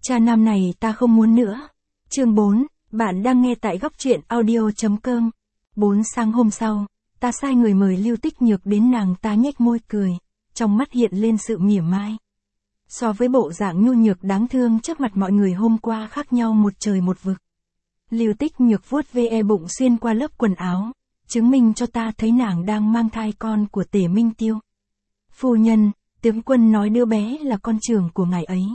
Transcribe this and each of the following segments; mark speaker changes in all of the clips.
Speaker 1: Cha nam này ta không muốn nữa. Chương 4, bạn đang nghe tại góc truyện audio.com. 4 sáng hôm sau, ta sai người mời Lưu Tích Nhược đến, nàng ta nhếch môi cười, trong mắt hiện lên sự mỉa mai. So với bộ dạng nhu nhược đáng thương trước mặt mọi người hôm qua khác nhau một trời một vực. Lưu Tích Nhược vuốt ve bụng xuyên qua lớp quần áo, chứng minh cho ta thấy nàng đang mang thai con của Tề Minh Tiêu. Phu nhân, tướng quân nói đứa bé là con trưởng của ngài ấy.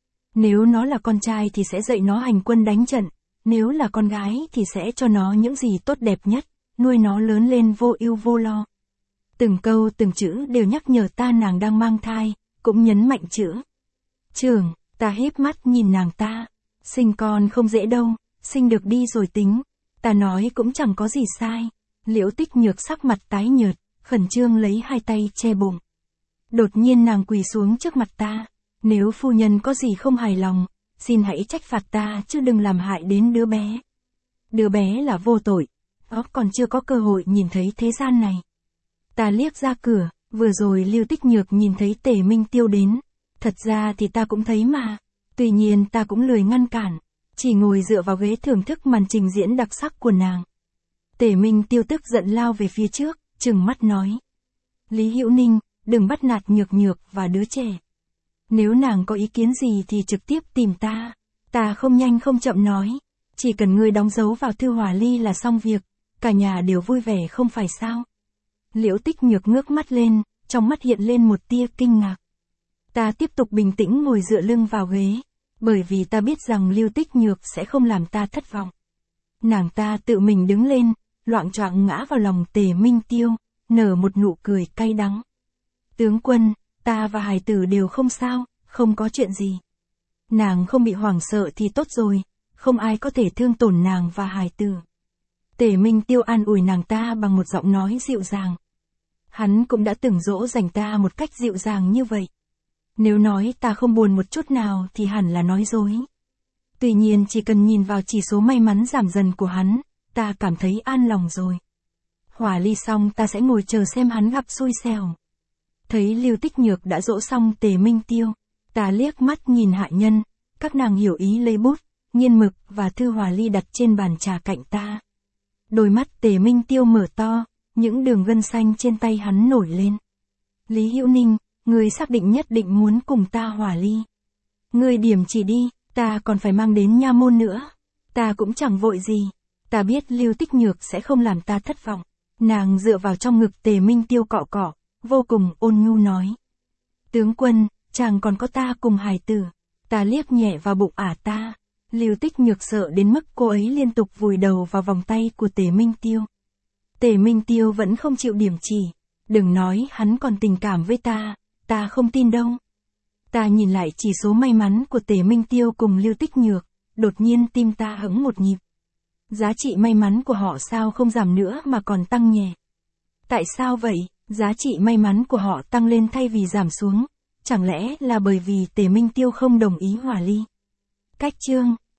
Speaker 1: Nếu nó là con trai thì sẽ dạy nó hành quân đánh trận, nếu là con gái thì sẽ cho nó những gì tốt đẹp nhất, nuôi nó lớn lên vô ưu vô lo. Từng câu từng chữ đều nhắc nhở ta nàng đang mang thai, cũng nhấn mạnh chữ trưởng. Ta híp mắt nhìn nàng ta. Sinh con không dễ đâu, sinh được đi rồi tính. Ta nói cũng chẳng có gì sai. Liễu Tích Nhược sắc mặt tái nhợt, khẩn trương lấy hai tay che bụng. Đột nhiên nàng quỳ xuống trước mặt ta. Nếu phu nhân có gì không hài lòng, xin hãy trách phạt ta chứ đừng làm hại đến đứa bé. Đứa bé là vô tội, nó còn chưa có cơ hội nhìn thấy thế gian này. Ta liếc ra cửa, vừa rồi Lưu Tích Nhược nhìn thấy Tề Minh Tiêu đến. Thật ra thì ta cũng thấy mà. Tuy nhiên ta cũng lười ngăn cản, chỉ ngồi dựa vào ghế thưởng thức màn trình diễn đặc sắc của nàng. Tề Minh Tiêu tức giận lao về phía trước, trừng mắt nói. Lý Hữu Ninh, đừng bắt nạt Nhược Nhược và đứa trẻ. Nếu nàng có ý kiến gì thì trực tiếp tìm ta. Ta không nhanh không chậm nói. Chỉ cần ngươi đóng dấu vào thư hòa ly là xong việc. Cả nhà đều vui vẻ không phải sao. Liễu Tích Nhược ngước mắt lên, trong mắt hiện lên một tia kinh ngạc. Ta tiếp tục bình tĩnh ngồi dựa lưng vào ghế. Bởi vì ta biết rằng Lưu Tích Nhược sẽ không làm ta thất vọng. Nàng ta tự mình đứng lên, loạng choạng ngã vào lòng Tề Minh Tiêu, nở một nụ cười cay đắng. Tướng quân, ta và hài tử đều không sao, không có chuyện gì. Nàng không bị hoảng sợ thì tốt rồi, không ai có thể thương tổn nàng và hài tử. Tề Minh Tiêu an ủi nàng ta bằng một giọng nói dịu dàng. Hắn cũng đã từng dỗ dành ta một cách dịu dàng như vậy. Nếu nói ta không buồn một chút nào thì hẳn là nói dối. Tuy nhiên chỉ cần nhìn vào chỉ số may mắn giảm dần của hắn, ta cảm thấy an lòng rồi. Hòa ly xong ta sẽ ngồi chờ xem hắn gặp xui xẻo. Thấy Lưu Tích Nhược đã dỗ xong Tề Minh Tiêu, ta liếc mắt nhìn hạ nhân, các nàng hiểu ý lấy bút, nghiên mực và thư hòa ly đặt trên bàn trà cạnh ta. Đôi mắt Tề Minh Tiêu mở to, những đường gân xanh trên tay hắn nổi lên. Lý Hữu Ninh, ngươi xác định nhất định muốn cùng ta hòa ly. Ngươi điểm chỉ đi, ta còn phải mang đến nha môn nữa. Ta cũng chẳng vội gì, ta biết Lưu Tích Nhược sẽ không làm ta thất vọng. Nàng dựa vào trong ngực Tề Minh Tiêu cọ cọ, vô cùng ôn nhu nói. Tướng quân, chàng còn có ta cùng hài tử. Ta liếc nhẹ vào bụng ả ta. Lưu Tích Nhược sợ đến mức cô ấy liên tục vùi đầu vào vòng tay của Tề Minh Tiêu. Tề Minh Tiêu vẫn không chịu điểm chỉ. Đừng nói hắn còn tình cảm với ta không tin đâu. Ta nhìn lại chỉ số may mắn của Tề Minh Tiêu cùng Lưu Tích Nhược, đột nhiên tim ta hững một nhịp. Giá trị may mắn của họ sao không giảm nữa mà còn tăng nhẹ. Tại sao vậy? Giá trị may mắn của họ tăng lên thay vì giảm xuống. Chẳng lẽ là bởi vì Tề Minh Tiêu không đồng ý hòa ly? Cách chương